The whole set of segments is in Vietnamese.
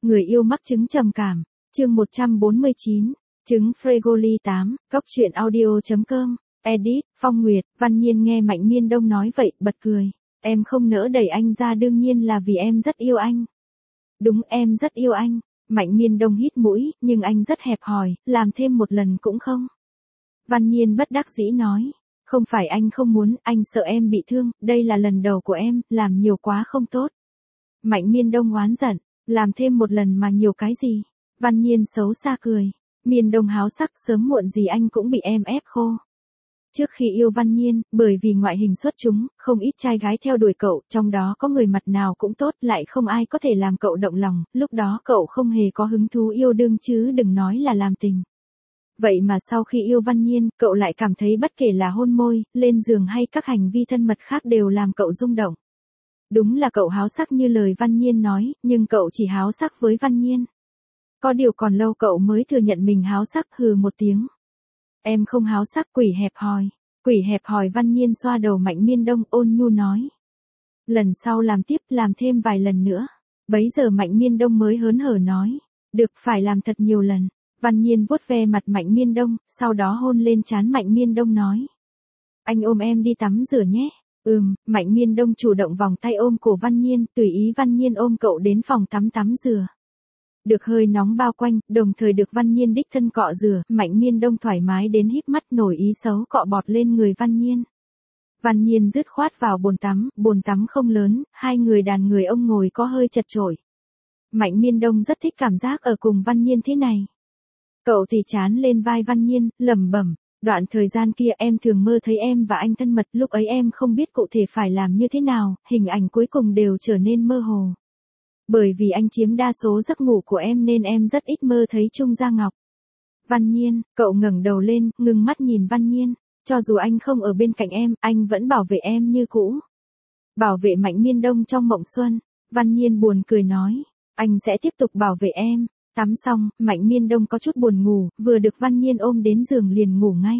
Người yêu mắc chứng trầm cảm, chương 149, chứng Fregoli 8, Cóc truyện audio.com, edit, Phong Nguyệt. Văn Nhiên nghe Mạnh Miên Đông nói vậy, bật cười. Em không nỡ đẩy anh ra đương nhiên là vì em rất yêu anh. Đúng, em rất yêu anh. Mạnh Miên Đông hít mũi, nhưng anh rất hẹp hòi, làm thêm một lần cũng không. Văn Nhiên bất đắc dĩ nói. Không phải anh không muốn, anh sợ em bị thương, đây là lần đầu của em, làm nhiều quá không tốt. Mạnh Miên Đông oán giận, làm thêm một lần mà nhiều cái gì. Văn Nhiên xấu xa cười. Miên Đông háo sắc, sớm muộn gì anh cũng bị em ép khô. Trước khi yêu Văn Nhiên, bởi vì ngoại hình xuất chúng, không ít trai gái theo đuổi cậu, trong đó có người mặt nào cũng tốt, lại không ai có thể làm cậu động lòng, lúc đó cậu không hề có hứng thú yêu đương chứ đừng nói là làm tình. Vậy mà sau khi yêu Văn Nhiên, cậu lại cảm thấy bất kể là hôn môi, lên giường hay các hành vi thân mật khác đều làm cậu rung động. Đúng là cậu háo sắc như lời Văn Nhiên nói, nhưng cậu chỉ háo sắc với Văn Nhiên. Có điều còn lâu cậu mới thừa nhận mình háo sắc, hừ một tiếng. Em không háo sắc, quỷ hẹp hòi. Quỷ hẹp hòi. Văn Nhiên xoa đầu Mạnh Miên Đông, ôn nhu nói. Lần sau làm tiếp, làm thêm vài lần nữa. Bấy giờ Mạnh Miên Đông mới hớn hở nói. Được, phải làm thật nhiều lần. Văn Nhiên vuốt ve mặt Mạnh Miên Đông, sau đó hôn lên trán Mạnh Miên Đông nói. Anh ôm em đi tắm rửa nhé. Mạnh Miên Đông chủ động vòng tay ôm cổ Văn Nhiên, tùy ý Văn Nhiên ôm cậu đến phòng tắm tắm rửa. Được hơi nóng bao quanh, đồng thời được Văn Nhiên đích thân cọ rửa, Mạnh Miên Đông thoải mái đến híp mắt nổi ý xấu cọ bọt lên người Văn Nhiên. Văn Nhiên dứt khoát vào bồn tắm không lớn, hai người đàn người ông ngồi có hơi chật chội. Mạnh Miên Đông rất thích cảm giác ở cùng Văn Nhiên thế này. Cậu thì chán lên vai Văn Nhiên, lẩm bẩm, đoạn thời gian kia em thường mơ thấy em và anh thân mật, lúc ấy em không biết cụ thể phải làm như thế nào, hình ảnh cuối cùng đều trở nên mơ hồ. Bởi vì anh chiếm đa số giấc ngủ của em nên em rất ít mơ thấy Trung Gia Ngọc. Văn Nhiên, cậu ngẩng đầu lên, ngưng mắt nhìn Văn Nhiên, cho dù anh không ở bên cạnh em, anh vẫn bảo vệ em như cũ. Bảo vệ Mạnh Miên Đông trong mộng xuân. Văn Nhiên buồn cười nói, anh sẽ tiếp tục bảo vệ em. Tắm xong, Mạnh Miên Đông có chút buồn ngủ, vừa được Văn Nhiên ôm đến giường liền ngủ ngay.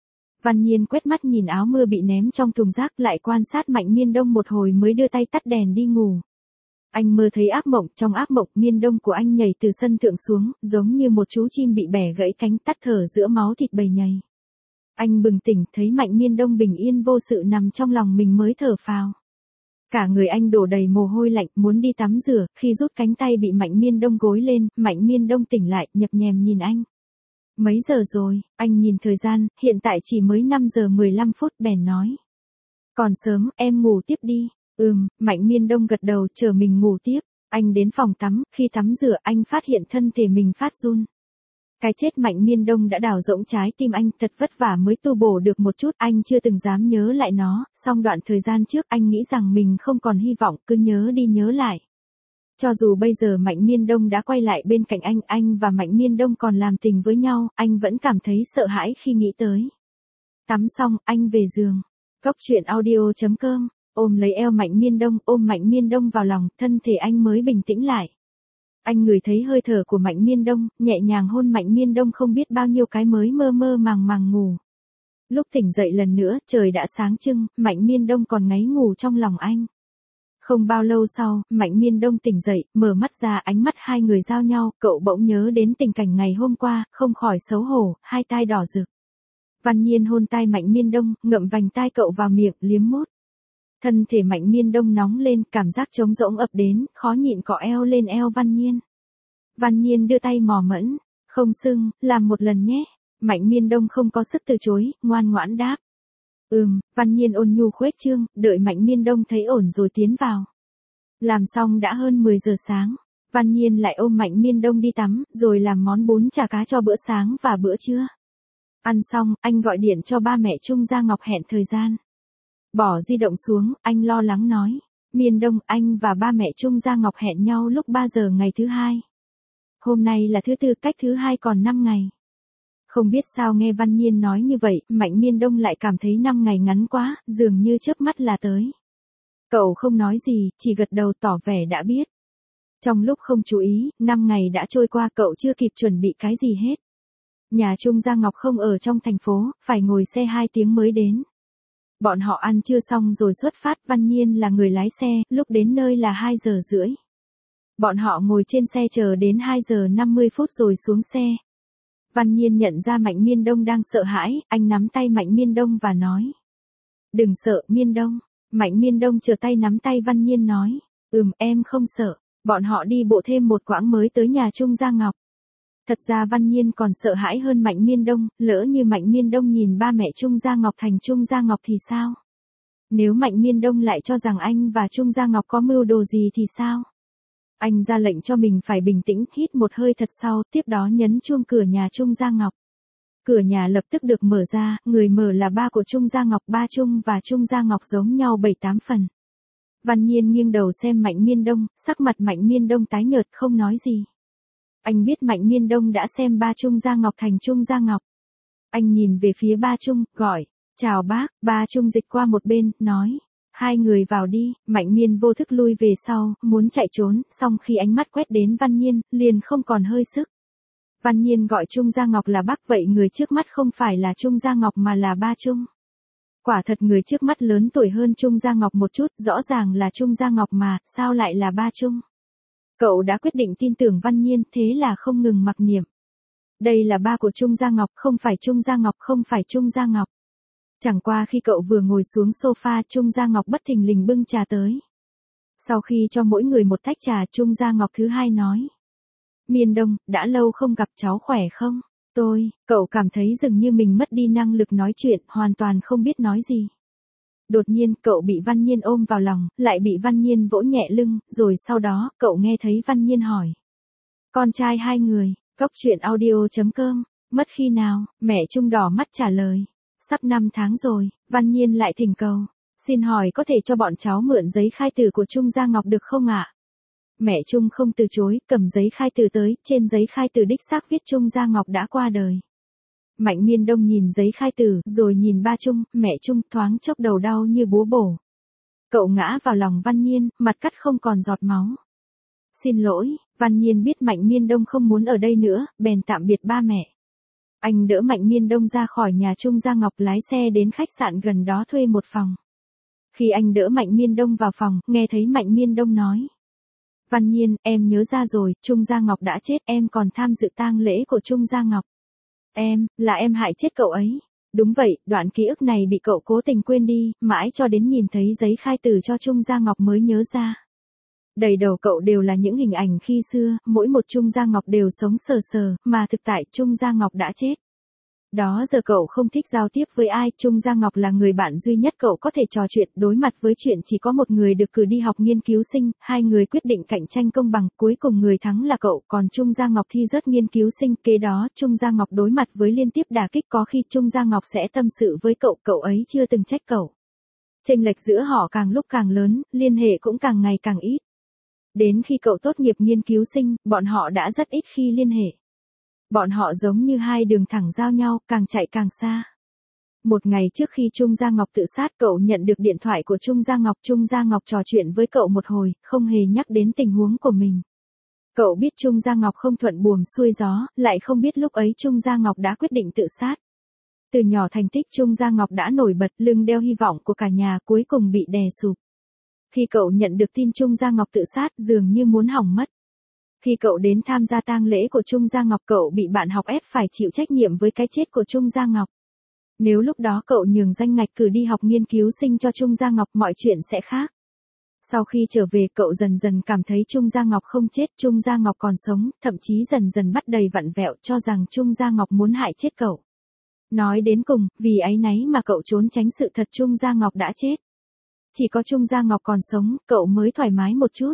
Văn Nhiên quét mắt nhìn áo mưa bị ném trong thùng rác, lại quan sát Mạnh Miên Đông một hồi mới đưa tay tắt đèn đi ngủ. Anh mơ thấy ác mộng, trong ác mộng Miên Đông của anh nhảy từ sân thượng xuống, giống như một chú chim bị bẻ gãy cánh tắt thở giữa máu thịt bầy nhầy. Anh bừng tỉnh thấy Mạnh Miên Đông bình yên vô sự nằm trong lòng mình mới thở phào. Cả người anh đổ đầy mồ hôi lạnh, muốn đi tắm rửa, khi rút cánh tay bị Mạnh Miên Đông gối lên, Mạnh Miên Đông tỉnh lại, nhập nhèm nhìn anh. Mấy giờ rồi? Anh nhìn thời gian, hiện tại chỉ mới 5 giờ 15 phút, bèn nói. Còn sớm, em ngủ tiếp đi. Mạnh Miên Đông gật đầu, chờ mình ngủ tiếp. Anh đến phòng tắm, khi tắm rửa anh phát hiện thân thể mình phát run. Cái chết Mạnh Miên Đông đã đào rỗng trái tim anh, thật vất vả mới tu bổ được một chút, anh chưa từng dám nhớ lại nó, song đoạn thời gian trước anh nghĩ rằng mình không còn hy vọng, cứ nhớ đi nhớ lại. Cho dù bây giờ Mạnh Miên Đông đã quay lại bên cạnh anh và Mạnh Miên Đông còn làm tình với nhau, anh vẫn cảm thấy sợ hãi khi nghĩ tới. Tắm xong, anh về giường. Cóc truyện audio.com, ôm lấy eo Mạnh Miên Đông, ôm Mạnh Miên Đông vào lòng, thân thể anh mới bình tĩnh lại. Anh ngửi thấy hơi thở của Mạnh Miên Đông, nhẹ nhàng hôn Mạnh Miên Đông không biết bao nhiêu cái mới mơ mơ màng màng ngủ. Lúc tỉnh dậy lần nữa, trời đã sáng trưng, Mạnh Miên Đông còn ngáy ngủ trong lòng anh. Không bao lâu sau, Mạnh Miên Đông tỉnh dậy, mở mắt ra, ánh mắt hai người giao nhau, cậu bỗng nhớ đến tình cảnh ngày hôm qua, không khỏi xấu hổ, hai tai đỏ rực. Văn Nhiên hôn tai Mạnh Miên Đông, ngậm vành tai cậu vào miệng, liếm mút. Thân thể Mạnh Miên Đông nóng lên, cảm giác trống rỗng ập đến, khó nhịn cọ eo lên eo Văn Nhiên. Văn Nhiên đưa tay mò mẫm, không sưng, làm một lần nhé. Mạnh Miên Đông không có sức từ chối, ngoan ngoãn đáp. Văn Nhiên ôn nhu khuếch trương, đợi Mạnh Miên Đông thấy ổn rồi tiến vào. Làm xong đã hơn 10 giờ sáng, Văn Nhiên lại ôm Mạnh Miên Đông đi tắm, rồi làm món bún chả cá cho bữa sáng và bữa trưa. Ăn xong, anh gọi điện cho ba mẹ Trung Gia Ngọc hẹn thời gian. Bỏ di động xuống, anh lo lắng nói. Miên Đông, anh và ba mẹ Trung Gia Ngọc hẹn nhau lúc 3 giờ ngày thứ hai. Hôm nay là thứ tư, cách thứ hai còn 5 ngày. Không biết sao nghe Văn Nhiên nói như vậy, Mạnh Miên Đông lại cảm thấy 5 ngày ngắn quá, dường như chớp mắt là tới. Cậu không nói gì, chỉ gật đầu tỏ vẻ đã biết. Trong lúc không chú ý, 5 ngày đã trôi qua, cậu chưa kịp chuẩn bị cái gì hết. Nhà Trung Gia Ngọc không ở trong thành phố, phải ngồi xe 2 tiếng mới đến. Bọn họ ăn trưa xong rồi xuất phát, Văn Nhiên là người lái xe, lúc đến nơi là 2 giờ rưỡi. Bọn họ ngồi trên xe chờ đến 2 giờ 50 phút rồi xuống xe. Văn Nhiên nhận ra Mạnh Miên Đông đang sợ hãi, anh nắm tay Mạnh Miên Đông và nói. Đừng sợ, Miên Đông. Mạnh Miên Đông trở tay nắm tay Văn Nhiên nói. Em không sợ. Bọn họ đi bộ thêm một quãng mới tới nhà Trung Gia Ngọc. Thật ra Văn Nhiên còn sợ hãi hơn Mạnh Miên Đông, lỡ như Mạnh Miên Đông nhìn ba mẹ Trung Gia Ngọc thành Trung Gia Ngọc thì sao? Nếu Mạnh Miên Đông lại cho rằng anh và Trung Gia Ngọc có mưu đồ gì thì sao? Anh ra lệnh cho mình phải bình tĩnh, hít một hơi thật sâu, tiếp đó nhấn chuông cửa nhà Trung Gia Ngọc. Cửa nhà lập tức được mở ra, người mở là ba của Trung Gia Ngọc, ba Trung và Trung Gia Ngọc giống nhau 7-8 phần. Văn Nhiên nghiêng đầu xem Mạnh Miên Đông, sắc mặt Mạnh Miên Đông tái nhợt không nói gì. Anh biết Mạnh Miên Đông đã xem ba Trung Gia Ngọc thành Trung Gia Ngọc. Anh nhìn về phía ba Trung, gọi, chào bác, ba Trung dịch qua một bên, nói. Hai người vào đi. Mạnh Miên vô thức lui về sau, muốn chạy trốn, song khi ánh mắt quét đến Văn Nhiên, liền không còn hơi sức. Văn Nhiên gọi Trung Gia Ngọc là bác, vậy người trước mắt không phải là Trung Gia Ngọc mà là ba Trung. Quả thật người trước mắt lớn tuổi hơn Trung Gia Ngọc một chút, rõ ràng là Trung Gia Ngọc mà, sao lại là ba Trung? Cậu đã quyết định tin tưởng Văn Nhiên, thế là không ngừng mặc niệm. Đây là ba của Trung Gia Ngọc, không phải Trung Gia Ngọc, không phải Trung Gia Ngọc. Chẳng qua khi cậu vừa ngồi xuống sofa, Trung Gia Ngọc bất thình lình bưng trà tới. Sau khi cho mỗi người một tách trà, Trung Gia Ngọc thứ hai nói. Miên Đông, đã lâu không gặp, cháu khỏe không? Cậu cảm thấy dường như mình mất đi năng lực nói chuyện, hoàn toàn không biết nói gì. Đột nhiên, cậu bị Văn Nhiên ôm vào lòng, lại bị Văn Nhiên vỗ nhẹ lưng, rồi sau đó, cậu nghe thấy Văn Nhiên hỏi. Con trai hai người, Cóc truyện audio.com, mất khi nào? Mẹ Trung đỏ mắt trả lời. Sắp 5 tháng rồi. Văn Nhiên lại thỉnh cầu. Xin hỏi có thể cho bọn cháu mượn giấy khai tử của Trung Gia Ngọc được không ạ? Mẹ Trung không từ chối, cầm giấy khai tử tới, trên giấy khai tử đích xác viết Trung Gia Ngọc đã qua đời. Mạnh Miên Đông nhìn giấy khai tử, rồi nhìn ba Trung, mẹ Trung, thoáng chốc đầu đau như búa bổ. Cậu ngã vào lòng Văn Nhiên, mặt cắt không còn giọt máu. Xin lỗi, Văn Nhiên biết Mạnh Miên Đông không muốn ở đây nữa, bèn tạm biệt ba mẹ. Anh đỡ Mạnh Miên Đông ra khỏi nhà Trung Gia Ngọc, lái xe đến khách sạn gần đó thuê một phòng. Khi anh đỡ Mạnh Miên Đông vào phòng, nghe thấy Mạnh Miên Đông nói. Văn Nhiên, em nhớ ra rồi, Trung Gia Ngọc đã chết, em còn tham dự tang lễ của Trung Gia Ngọc. Là em hại chết cậu ấy. Đúng vậy, đoạn ký ức này bị cậu cố tình quên đi, mãi cho đến nhìn thấy giấy khai tử cho Trung Gia Ngọc mới nhớ ra. Đầy đầu cậu đều là những hình ảnh khi xưa, mỗi một Trung Gia Ngọc đều sống sờ sờ, mà thực tại Trung Gia Ngọc đã chết. Đó giờ cậu không thích giao tiếp với ai, Trung Gia Ngọc là người bạn duy nhất cậu có thể trò chuyện, đối mặt với chuyện chỉ có một người được cử đi học nghiên cứu sinh, hai người quyết định cạnh tranh công bằng, cuối cùng người thắng là cậu, còn Trung Gia Ngọc thi rớt nghiên cứu sinh, kế đó Trung Gia Ngọc đối mặt với liên tiếp đả kích, có khi Trung Gia Ngọc sẽ tâm sự với cậu, cậu ấy chưa từng trách cậu. Chênh lệch giữa họ càng lúc càng lớn, liên hệ cũng càng ngày càng ít. Đến khi cậu tốt nghiệp nghiên cứu sinh, bọn họ đã rất ít khi liên hệ. Bọn họ giống như hai đường thẳng giao nhau, càng chạy càng xa. Một ngày trước khi Trung Gia Ngọc tự sát, cậu nhận được điện thoại của Trung Gia Ngọc trò chuyện với cậu một hồi, không hề nhắc đến tình huống của mình. Cậu biết Trung Gia Ngọc không thuận buồm xuôi gió, lại không biết lúc ấy Trung Gia Ngọc đã quyết định tự sát. Từ nhỏ thành tích Trung Gia Ngọc đã nổi bật, lưng đeo hy vọng của cả nhà, cuối cùng bị đè sụp. Khi cậu nhận được tin Trung Gia Ngọc tự sát, dường như muốn hỏng mất. Khi cậu đến tham gia tang lễ của Trung Gia Ngọc, cậu bị bạn học ép phải chịu trách nhiệm với cái chết của Trung Gia Ngọc. Nếu lúc đó cậu nhường danh ngạch cử đi học nghiên cứu sinh cho Trung Gia Ngọc, mọi chuyện sẽ khác. Sau khi trở về, cậu dần dần cảm thấy Trung Gia Ngọc không chết, Trung Gia Ngọc còn sống, thậm chí dần dần bắt đầy vặn vẹo, cho rằng Trung Gia Ngọc muốn hại chết cậu. Nói đến cùng, vì áy náy mà cậu trốn tránh sự thật Trung Gia Ngọc đã chết. Chỉ có Trung Gia Ngọc còn sống, cậu mới thoải mái một chút.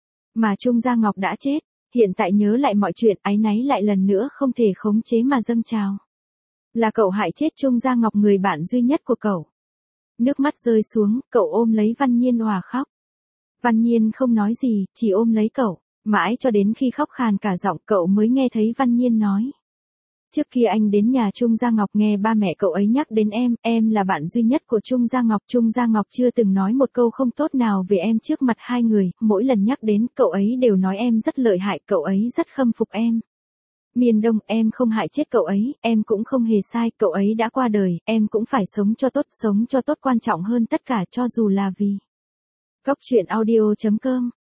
Mà Trung Gia Ngọc đã chết, hiện tại nhớ lại mọi chuyện, áy náy lại lần nữa không thể khống chế mà dâng trào. Là cậu hại chết Trung Gia Ngọc, người bạn duy nhất của cậu. Nước mắt rơi xuống, cậu ôm lấy Văn Nhiên òa khóc. Văn Nhiên không nói gì, chỉ ôm lấy cậu. Mãi cho đến khi khóc khàn cả giọng, cậu mới nghe thấy Văn Nhiên nói. Trước khi anh đến nhà Trung Gia Ngọc, nghe ba mẹ cậu ấy nhắc đến em là bạn duy nhất của Trung Gia Ngọc chưa từng nói một câu không tốt nào về em trước mặt hai người, mỗi lần nhắc đến, cậu ấy đều nói em rất lợi hại, cậu ấy rất khâm phục em. Miên Đông, em không hại chết cậu ấy, em cũng không hề sai, cậu ấy đã qua đời, em cũng phải sống cho tốt quan trọng hơn tất cả, cho dù là vì. Cóc truyện audio.com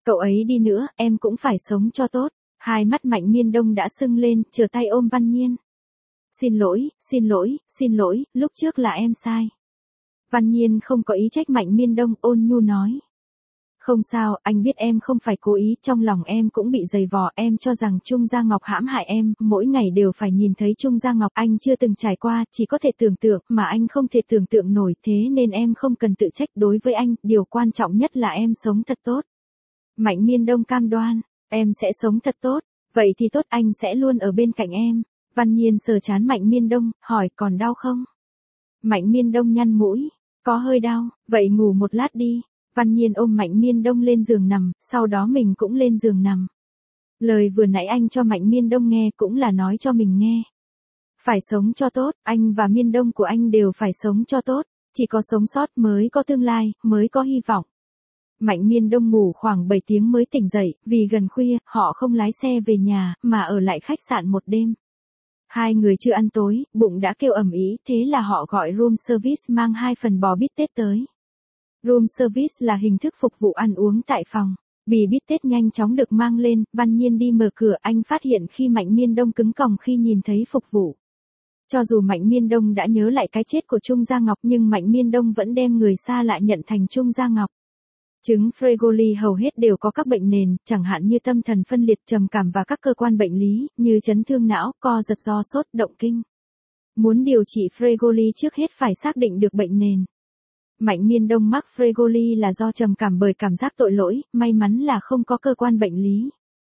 Cậu ấy đi nữa, em cũng phải sống cho tốt. Hai mắt Mạnh Miên Đông đã sưng lên, trở tay ôm Văn Nhiên. Xin lỗi, xin lỗi, xin lỗi, lúc trước là em sai. Văn Nhiên không có ý trách Mạnh Miên Đông, ôn nhu nói. Không sao, anh biết em không phải cố ý, trong lòng em cũng bị dày vò, em cho rằng Trung Gia Ngọc hãm hại em, mỗi ngày đều phải nhìn thấy Trung Gia Ngọc, anh chưa từng trải qua, chỉ có thể tưởng tượng, mà anh không thể tưởng tượng nổi, thế nên em không cần tự trách đối với anh, điều quan trọng nhất là em sống thật tốt. Mạnh Miên Đông cam đoan, em sẽ sống thật tốt, vậy thì tốt, anh sẽ luôn ở bên cạnh em. Văn Nhiên sờ trán Mạnh Miên Đông, hỏi còn đau không? Mạnh Miên Đông nhăn mũi, có hơi đau, vậy ngủ một lát đi. Văn Nhiên ôm Mạnh Miên Đông lên giường nằm, sau đó mình cũng lên giường nằm. Lời vừa nãy anh cho Mạnh Miên Đông nghe cũng là nói cho mình nghe. Phải sống cho tốt, anh và Miên Đông của anh đều phải sống cho tốt, chỉ có sống sót mới có tương lai, mới có hy vọng. Mạnh Miên Đông ngủ khoảng 7 tiếng mới tỉnh dậy, vì gần khuya, họ không lái xe về nhà, mà ở lại khách sạn một đêm. Hai người chưa ăn tối, bụng đã kêu ầm ĩ, thế là họ gọi room service mang 2 phần bò bít tết tới. Room service là hình thức phục vụ ăn uống tại phòng. Bì bít tết nhanh chóng được mang lên, Văn Nhiên đi mở cửa, anh phát hiện khi Mạnh Miên Đông cứng còng khi nhìn thấy phục vụ. Cho dù Mạnh Miên Đông đã nhớ lại cái chết của Trung Gia Ngọc nhưng Mạnh Miên Đông vẫn đem người xa lạ nhận thành Trung Gia Ngọc. Chứng Fregoli hầu hết đều có các bệnh nền, chẳng hạn như tâm thần phân liệt, trầm cảm và các cơ quan bệnh lý, như chấn thương não, co giật do sốt, động kinh. Muốn điều trị Fregoli trước hết phải xác định được bệnh nền. Mạnh Miên Đông mắc Fregoli là do trầm cảm bởi cảm giác tội lỗi, may mắn là không có cơ quan bệnh lý.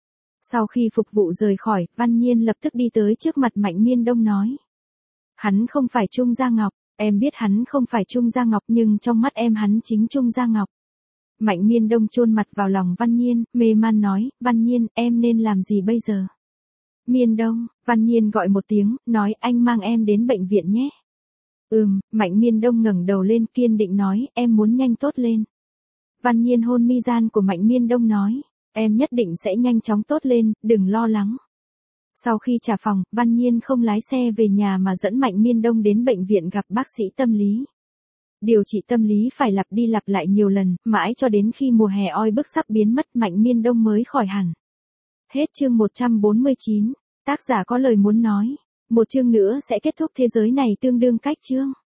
Sau khi phục vụ rời khỏi, Văn Nhiên lập tức đi tới trước mặt Mạnh Miên Đông nói. Hắn không phải Trung Gia Ngọc, em biết hắn không phải Trung Gia Ngọc nhưng trong mắt em hắn chính Trung Gia Ngọc. Mạnh Miên Đông chôn mặt vào lòng Văn Nhiên, mê man nói, Văn Nhiên, em nên làm gì bây giờ? Miên Đông, Văn Nhiên gọi một tiếng, nói anh mang em đến bệnh viện nhé. Mạnh Miên Đông ngẩng đầu lên kiên định nói, em muốn nhanh tốt lên. Văn Nhiên hôn mi gian của Mạnh Miên Đông nói, em nhất định sẽ nhanh chóng tốt lên, đừng lo lắng. Sau khi trả phòng, Văn Nhiên không lái xe về nhà mà dẫn Mạnh Miên Đông đến bệnh viện gặp bác sĩ tâm lý. Điều trị tâm lý phải lặp đi lặp lại nhiều lần, mãi cho đến khi mùa hè oi bức sắp biến mất Mạnh Miên Đông mới khỏi hẳn. Hết chương 149, tác giả có lời muốn nói. Một chương nữa sẽ kết thúc thế giới này tương đương cách chương.